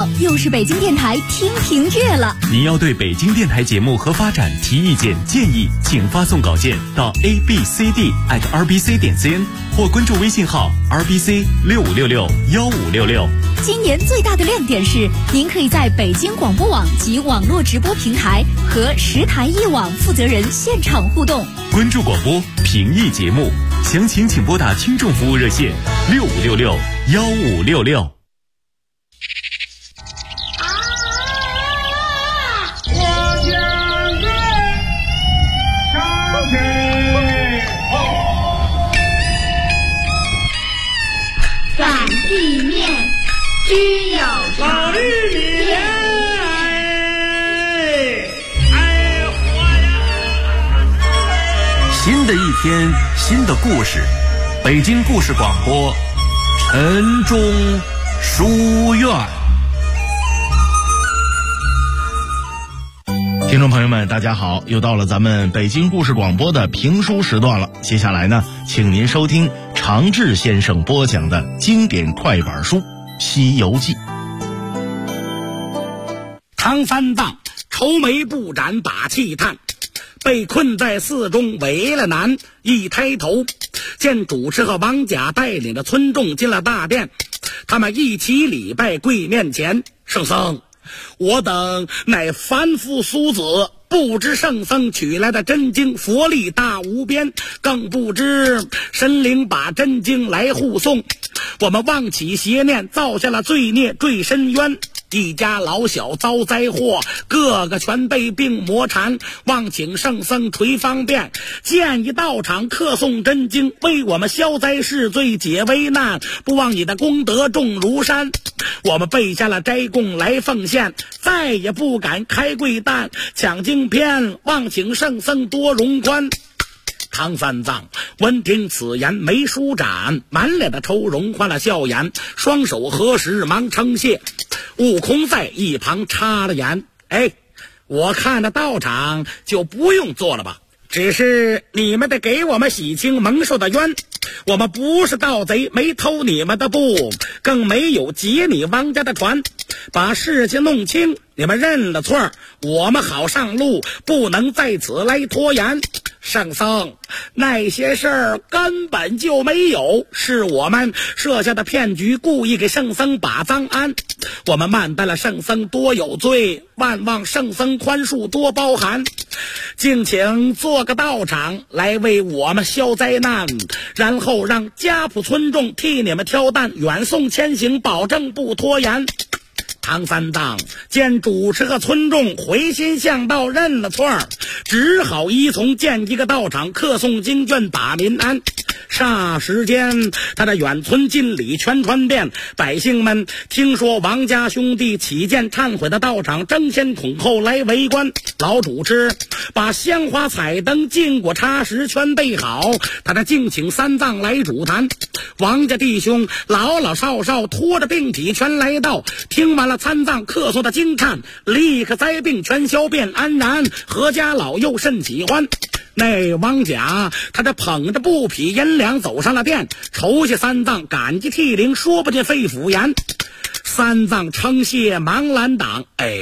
又是北京电台听评月了。 您要对北京电台节目和发展提意见建议，请发送稿件到 abcd@rbc.cn 或关注微信号 rbc65661566。 今年最大的亮点是，您可以在北京广播网及网络直播平台和10台一网负责人现场互动。 关注广播，评议节目，详情请拨打听众服务热线65661566。 反地面只有老玉米莲， 新的一天，新的故事，北京故事广播，晨钟书院。 听众朋友们大家好，又到了咱们北京故事广播的评书时段了。接下来呢，请您收听常志先生播讲的经典快板书《西游记》。 唐三藏愁眉不展把气叹，被困在寺中为了难。一抬头见主持和王甲带领着村众进了大殿，他们一起礼拜跪面前。圣僧，我等乃凡夫俗子，不知圣僧取来的真经佛力大无边，更不知神灵把真经来护送，我们妄起邪念，造下了罪孽坠深渊，一家老小遭灾祸，个个全被病魔缠，望请圣僧垂方便，建一道场客诵真经，为我们消灾释罪解危难，不忘你的功德重如山。我们备下了斋供来奉献，再也不敢开柜担，抢经篇望请圣僧多容宽。唐三藏闻听此言，眉舒展，满脸的愁容换了笑颜，双手合十忙称谢。悟空在一旁插了言，我看着道场就不用做了吧，只是你们得给我们洗清蒙受的冤，我们不是盗贼，没偷你们的布，更没有劫你王家的船，把事情弄清，你们认了错，我们好上路，不能在此来拖延。圣僧，那些事儿根本就没有，是我们设下的骗局，故意给圣僧把赃安，我们慢待了圣僧多有罪，万望圣僧宽恕多包涵，敬请做个道场来为我们消灾难，然后让家仆村众替你们挑担，远送前行，保证不拖延。唐三藏见主持和村众回心向道，认了错，只好依从建一个道场，客诵经卷打民安。霎时间，他的远村近里全传遍，百姓们听说王家兄弟起建忏悔的道场，争先恐后来围观。老主持把香花彩灯禁果茶食全备好，他的敬请三藏来主坛。王家弟兄老老少少拖着病体全来到，听完了三藏客诵的经忏，立刻灾病全消变安然，阖家老幼甚喜欢。那王甲他这捧着布匹银两走上了殿，酬谢三藏，感激涕零，说不尽肺腑言。三藏称谢忙拦挡，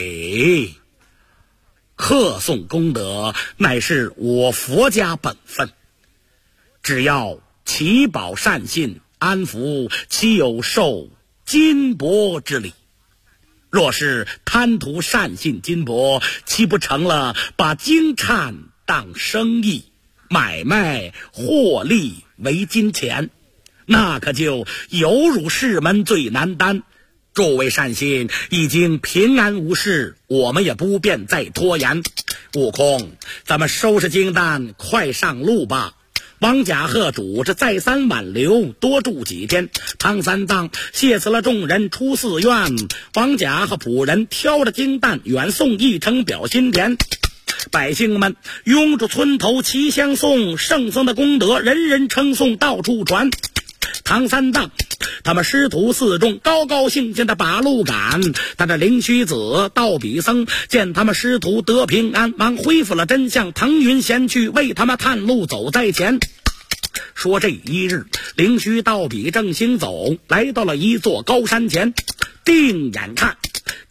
客诵功德乃是我佛家本分，只要祈保善信，安抚岂有受金帛之理？若是贪图善信金帛，岂不成了把经忏当生意，买卖获利为金钱？那可就犹如世门最难担。诸位善心已经平安无事，我们也不便再拖延。悟空，咱们收拾经担，快上路吧。王甲和主这再三挽留，多住几天。唐三藏谢辞了众人，出寺院。王甲和仆人挑着经担，远送一程表心田。百姓们拥住村头齐相送，圣僧的功德人人称颂，到处传。唐三藏他们师徒四众高高兴兴的把路赶，他的灵虚子道比僧见他们师徒得平安，忙恢复了真相，腾云闲去，为他们探路走在前。说这一日，灵虚道比正行走，来到了一座高山前，定眼看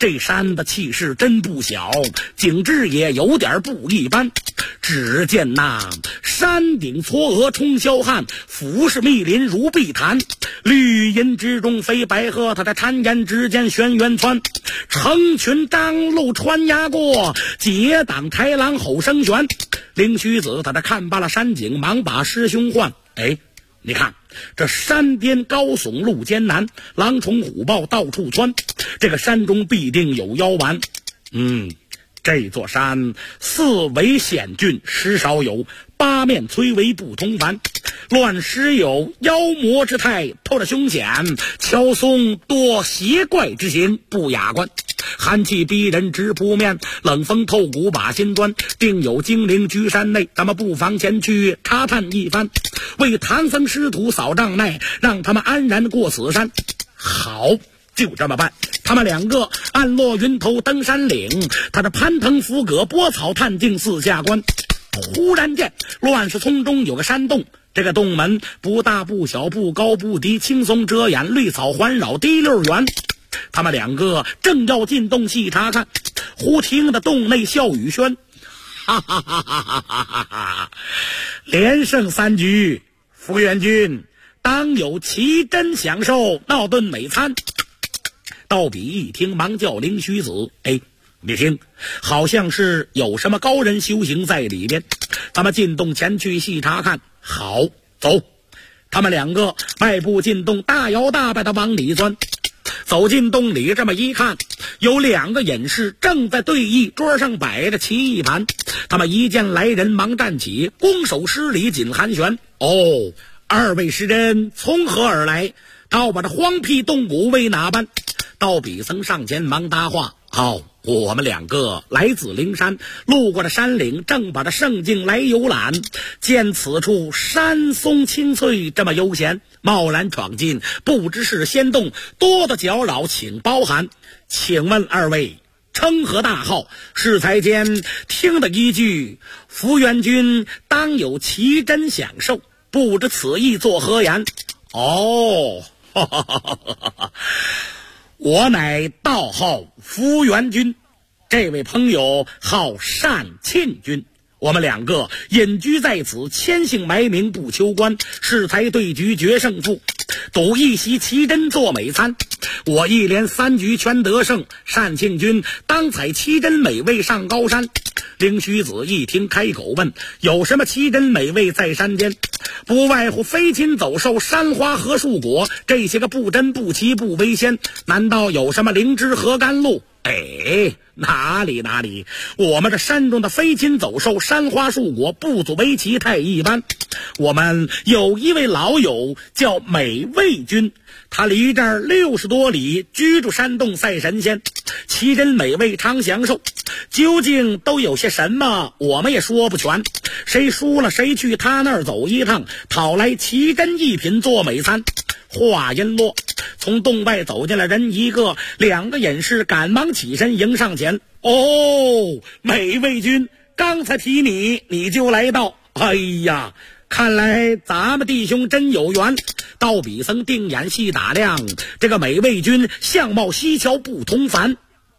这山的气势真不小，景致也有点不一般。只见那山顶嵯峨冲霄汉，俯视密林如碧潭，绿荫之中飞白鹤，它在谗言之间轩辕窜，成群张鹿穿崖过，结党豺狼吼声悬。灵虚子他看罢了山景，忙把师兄唤：哎，你看这山边高耸路艰难，狼虫虎豹到处窜，这个山中必定有妖顽。这座山四围险峻，实少有，八面摧围不通凡，乱时有妖魔之态，透着凶险，敲松多邪怪之形，不雅观。寒气逼人直扑面，冷风透骨把心钻，定有精灵居山内，咱们不妨前去查探一番，为唐僧师徒扫障碍，让他们安然过此山。好，就这么办。他们两个暗落云头登山岭，他的攀藤扶葛拨草探径四下观。忽然间乱石丛中有个山洞，这个洞门不大不小，不高不低，轻松遮掩，绿草环绕，滴溜圆。他们两个正要进洞细查看，忽听得洞内笑语喧，哈哈哈哈哈哈！连胜3局，福元君当有奇珍享受，闹顿美餐。道比一听，忙叫灵虚子：哎，你听，好像是有什么高人修行在里边，咱们进洞前去细查看。好，走。他们两个迈步进洞，大摇大摆的往里钻。走进洞里，这么一看，有2个隐士正在对弈，桌上摆着棋一盘。他们一见来人，忙站起，拱手施礼，紧寒暄：哦，二位师真从何而来？倒把这荒僻洞谷为哪般？道比僧上前忙搭话：好，我们两个来自灵山，路过这山岭，正把这圣境来游览，见此处山松青翠，这么悠闲，贸然闯进，不知是仙洞，多的搅扰，请包涵。请问二位称何大号？适才间听得一句：福元君当有奇珍享受，不知此意作何言？哦，哈哈哈哈哈哈，我乃道号福元君，这位朋友号单庆君，我们两个隐居在此，千姓埋名不求官，适才对局决胜负，赌一席奇珍做美餐。我一连3局全得胜，单庆君当采奇珍美味上高山。灵虚子一听，开口问：有什么奇珍美味在山间？不外乎飞禽走兽、山花和树果，这些个不珍不奇不为仙，难道有什么灵芝和甘露？哎，哪里，我们这山中的飞禽走兽、山花树果不足为奇，太一般。我们有一位老友叫美味君，他离这儿60多里，居住山洞赛神仙，奇珍美味常享受。究竟都有些什么，我们也说不全。谁输了，谁去他那儿走一趟，讨来奇珍异品做美餐。话音落，从洞外走进来人一个，2个隐士赶忙起身迎上前。哦，美味君，刚才提你就来到。哎呀，看来咱们弟兄真有缘。道比僧定眼细打量，这个美味君相貌稀巧不同凡。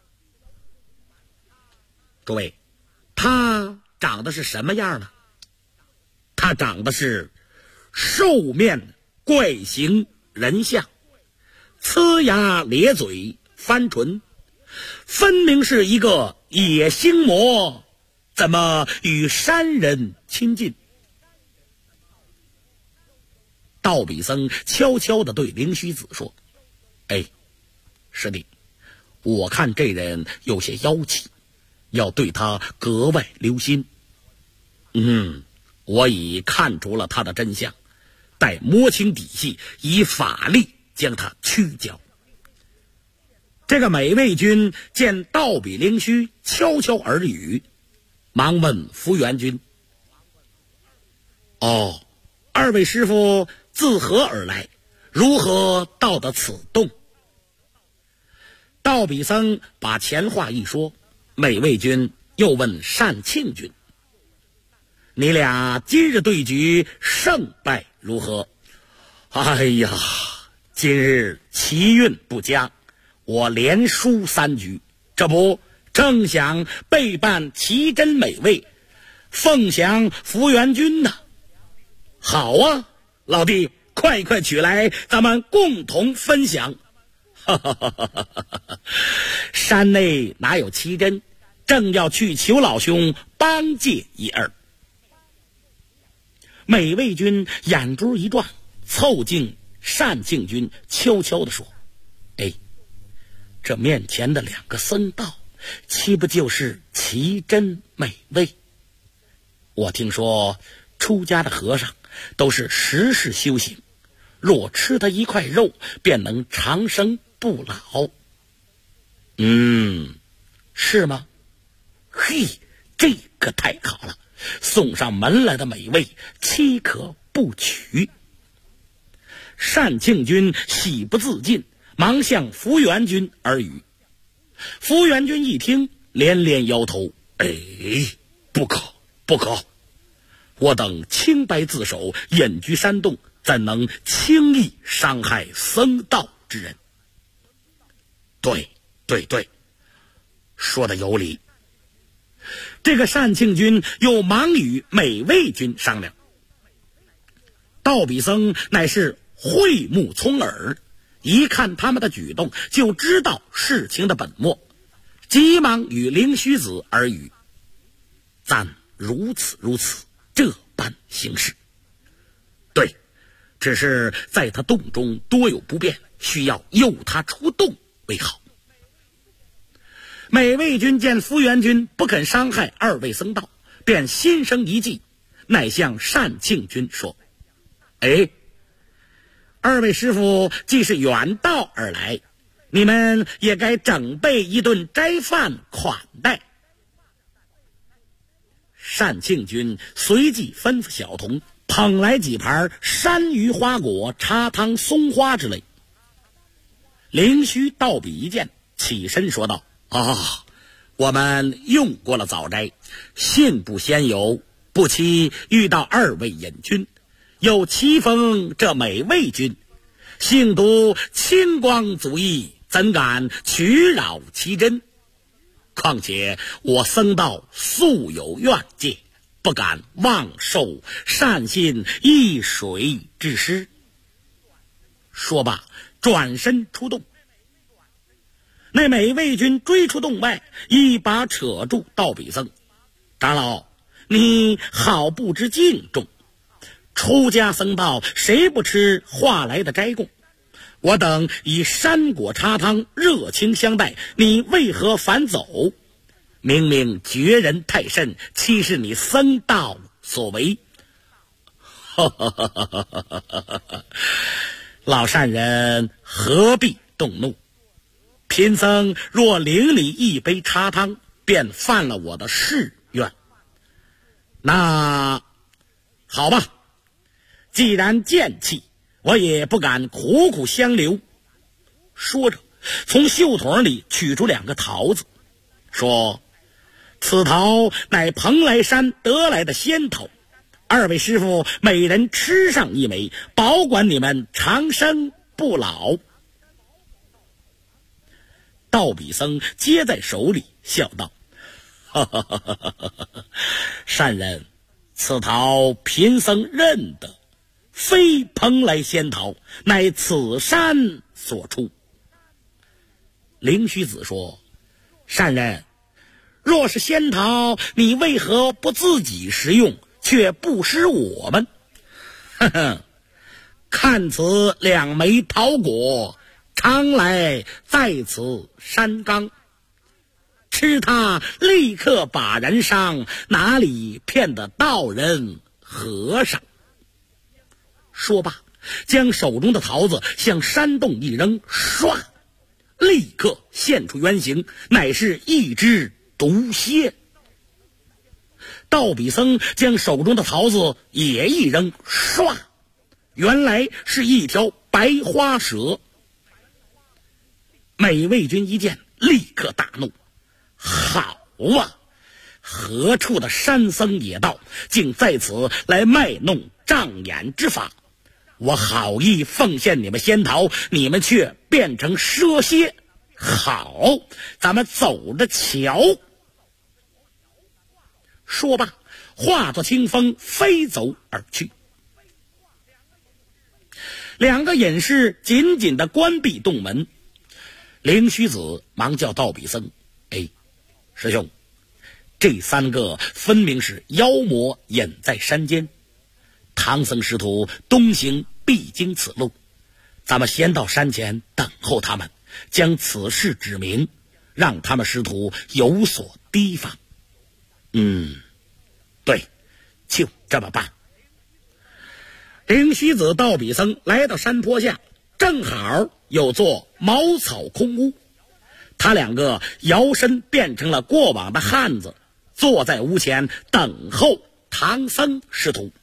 诸位，他长得是什么样呢？他长得是兽面怪形人相，呲牙咧嘴，翻唇，分明是一个野心魔，怎么与山人亲近？道比僧悄悄地对灵虚子说：哎，师弟，我看这人有些妖气，要对他格外留心。我已看出了他的真相，待摸清底细，以法力将他驱剿。这个美味君见道比灵虚悄悄耳语，忙问福元君：哦，二位师父自何而来？如何到得此洞？道比僧把前话一说，美味君又问单庆君：你俩今日对局胜败如何？哎呀，今日棋运不佳，我连输3局， 这不正想备办奇珍美味，奉享福元君呢。好啊，老弟，快取来，咱们共同分享。山内哪有奇珍，正要去求老兄帮借一二。美味君眼珠一转，凑近单庆君悄悄地说：哎，这面前的两个僧道岂不就是奇珍美味？我听说出家的和尚都是10世修行，若吃他一块肉便能长生不老。是吗？嘿，这个太好了，送上门来的美味岂可不取。单庆君喜不自禁，忙向福元君而语。福元君一听，连连摇头：哎，不可，我等清白自守，隐居山洞，怎能轻易伤害僧道之人？对，说的有理。这个单庆君又忙与美味君商量。道比僧乃是慧目聪耳，一看他们的举动就知道事情的本末，急忙与灵虚子而语：暂如此，这般行事。对，只是在他洞中多有不便，需要诱他出洞为好。美味君见福元君不肯伤害二位僧道，便心生一计，乃向单庆君说：哎，二位师傅既是远道而来，你们也该整备一顿斋饭款待。单庆君随即吩咐小童捧来几盘山芋花果、茶汤、松花之类。灵虚道比一见，起身说道：我们用过了早斋，信不先有，不期遇到二位隐君，又棋逢这美味君，幸独清光足义，怎敢取扰其真？况且我僧道素有怨戒，不敢妄受善心一水之失。说罢，转身出洞。那美味君追出洞外，一把扯住道比僧：长老，你好不知敬重，出家僧道谁不吃化来的斋供？我等以山果茶汤热情相待，你为何反走？明明绝人太甚，岂是你僧道所为？老善人何必动怒？贫僧若领你一杯茶汤，便犯了我的誓愿。那好吧，既然贱气，我也不敢苦相留。说着，从袖筒里取出2个桃子，说：此桃乃蓬莱山得来的仙桃，二位师傅每人吃上一枚，保管你们长生不老。道比僧接在手里，笑道：善人，此桃贫僧认得，非蓬莱仙桃，乃此山所出。灵虚子说：善人，若是仙桃，你为何不自己食用，却不施我们？看此2枚桃果，常来在此山冈，吃它立刻把人伤，哪里骗得道人和尚？说罢，将手中的桃子向山洞一扔，唰，立刻现出原形，乃是一只毒蝎。道比僧将手中的桃子也一扔，唰，原来是一条白花蛇。美味君一见，立刻大怒：好啊，何处的山僧野道，竟在此来卖弄障眼之法！我好意奉献你们仙桃，你们却变成蛇蝎， 好，咱们走着瞧。说罢，化作清风飞走而去。两个隐士紧紧地关闭洞门。灵虚子忙叫道比僧：“哎，师兄，这三个分明是妖魔隐在山间，唐僧师徒东行必经此路，咱们先到山前等候他们，将此事指明，让他们师徒有所提防。”对，就这么办。灵虚子、道比僧来到山坡下，正好有座茅草空屋，他两个摇身变成了过往的汉子，坐在屋前等候唐僧师徒。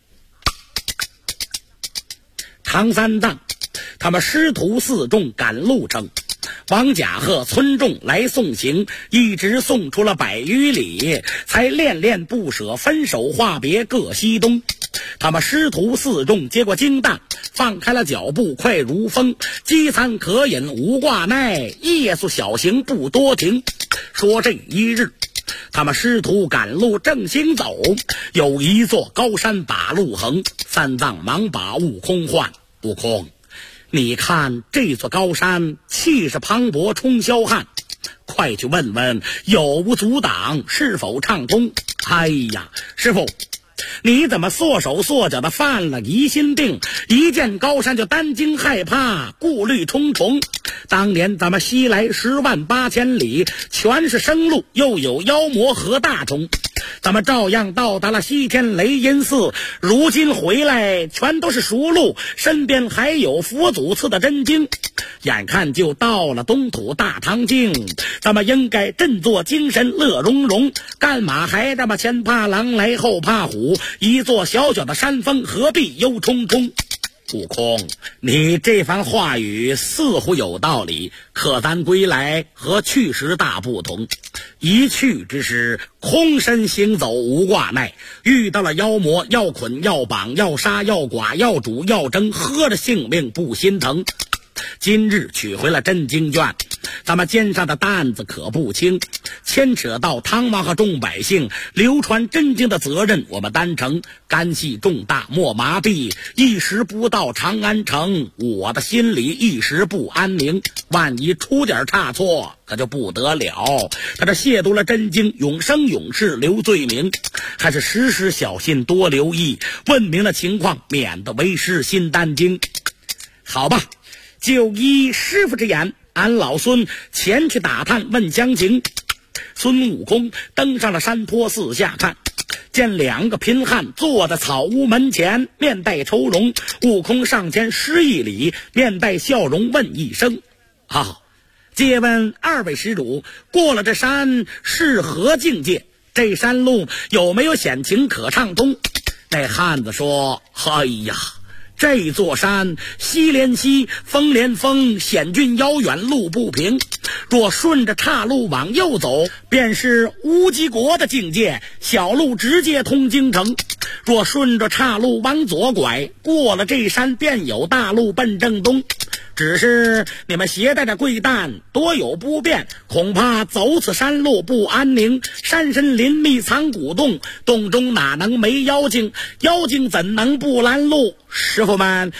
唐三藏他们师徒四众赶路程，王甲和村众来送行，一直送出了100余里，才恋恋不舍，分手话别，各西东。他们师徒四众接过经担，放开了脚步，快如风，饥餐可饮无挂耐，夜宿小行不多停。说这一日，他们师徒赶路正行走，有一座高山把路横，三藏忙把悟空唤：“悟空，你看这座高山气势磅礴，冲霄汉，快去问问有无阻挡，是否畅通。”哎呀，师父，你怎么缩手缩脚的犯了疑心病？一见高山就担惊害怕，顾虑重重。当年咱们西来108000里，全是生路，又有妖魔和大虫，咱们照样到达了西天雷音寺。如今回来全都是熟路，身边还有佛祖赐的真经，眼看就到了东土大唐境，咱们应该振作精神，乐融融，干嘛还这么前怕狼来后怕虎？一座小小的山峰，何必忧忡忡？悟空，你这番话语似乎有道理，可咱归来和去时大不同。一去之时，空身行走无挂耐，遇到了妖魔，要捆要绑要杀要剐要煮要蒸，喝着性命不心疼。今日取回了真经卷，咱们肩上的担子可不轻，牵扯到唐王和众百姓，流传真经的责任我们担承，干系重大莫麻痹，一时不到长安城，我的心里一时不安宁，万一出点差错可就不得了。他这亵渎了真经，永生永世留罪名，还是时时小心多留意，问明了情况，免得为师心担惊。好吧，就依师傅之言，俺老孙前去打探问详情。孙悟空登上了山坡，四下看，见两个贫汉坐在草屋门前，面带愁容。悟空上前施一礼，面带笑容问一声：“好，借问二位施主，过了这山是何境界？这山路有没有险情可畅通？”那汉子说：“哎呀，这座山西连西，风连风，险峻遥远，路不平。若顺着岔路往右走，便是乌鸡国的境界，小路直接通京城。若顺着岔路往左拐，过了这山便有大路奔正东。只是你们携带着贵担，多有不便，恐怕走此山路不安宁。山深林密藏古洞，洞中哪能没妖精？妖精怎能不拦路？师傅们